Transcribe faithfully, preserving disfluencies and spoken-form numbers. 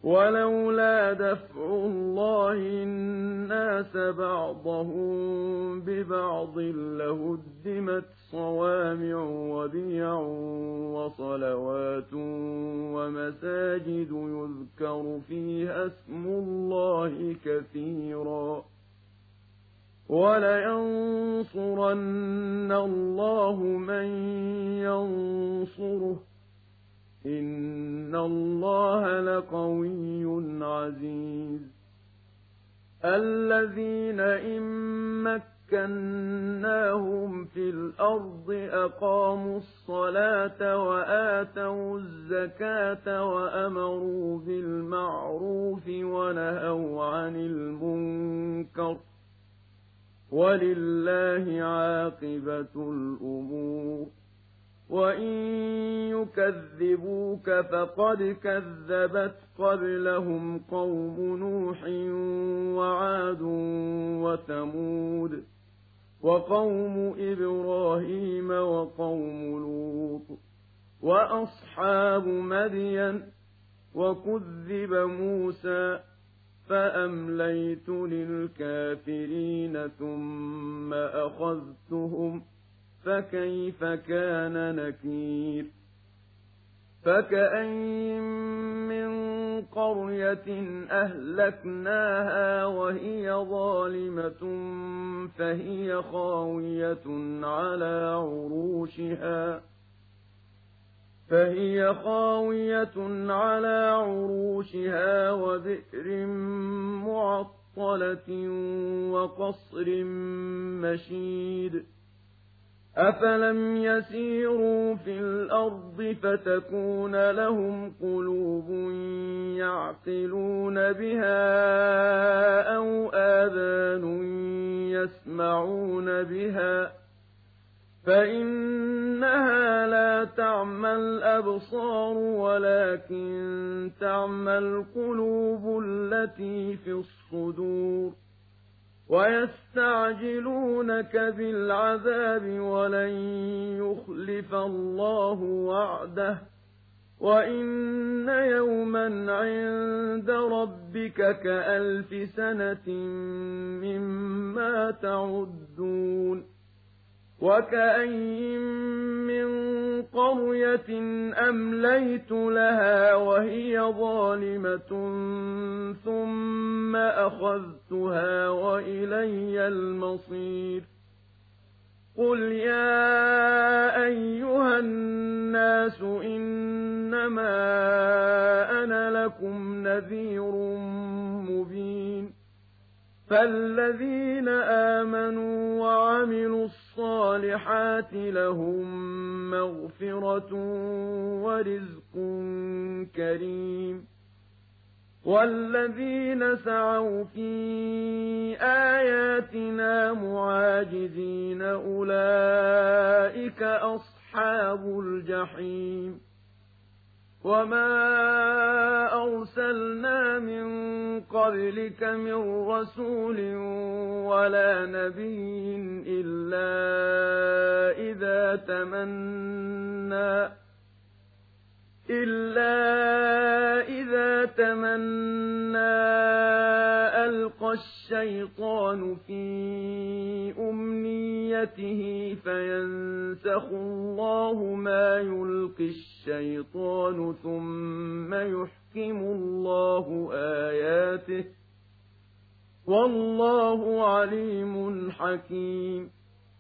ولولا دفع الله الناس بعضهم ببعض لهدمت صوامع وبيع وصلوات ومساجد يذكر فيها اسم الله كثيرا ولينصرن الله من ينصره إن الله لقوي عزيز الذين إن مكناهم في الأرض أقاموا الصلاة وآتوا الزكاة وأمروا بالمعروف ونهوا عن المنكر ولله عاقبة الأمور وإن يكذبوك فقد كذبت قبلهم قوم نوح وعاد وثمود وقوم إبراهيم وقوم لوط وأصحاب مدين وكذب موسى فأمليت للكافرين ثم أخذتهم فكيف كان نكير فكأين من قرية أهلكناها وهي ظالمة فهي خاوية على عروشها فهي خاوية على عروشها وبئر معطلة وقصر مشيد أفلم يسيروا في الأرض فتكون لهم قلوب يعقلون بها أو آذان يسمعون بها فإنها لا تعمى الأبصار ولكن تعمى القلوب التي في الصدور ويستعجلونك بالعذاب ولن يخلف الله وعده وإن يوما عند ربك كألف سنة مما تعدون وكأين من قرية أمليت لها وهي ظالمة ثم أخذتها وإلي المصير قل يا أيها الناس إنما أنا لكم نذير مبين فالذين آمنوا وعملوا الصالحات لهم مغفرة ورزق كريم والذين سعوا في آياتنا معاجزين أولئك أصحاب الجحيم وما أرسلنا من قبلك من رسول ولا نبي إلا إذا تمنى إلا إذا تمنى ألقى الشيطان في أمنيته فينسخ الله ما يلقي الشيطان ثم يحكم الله آياته والله عليم حكيم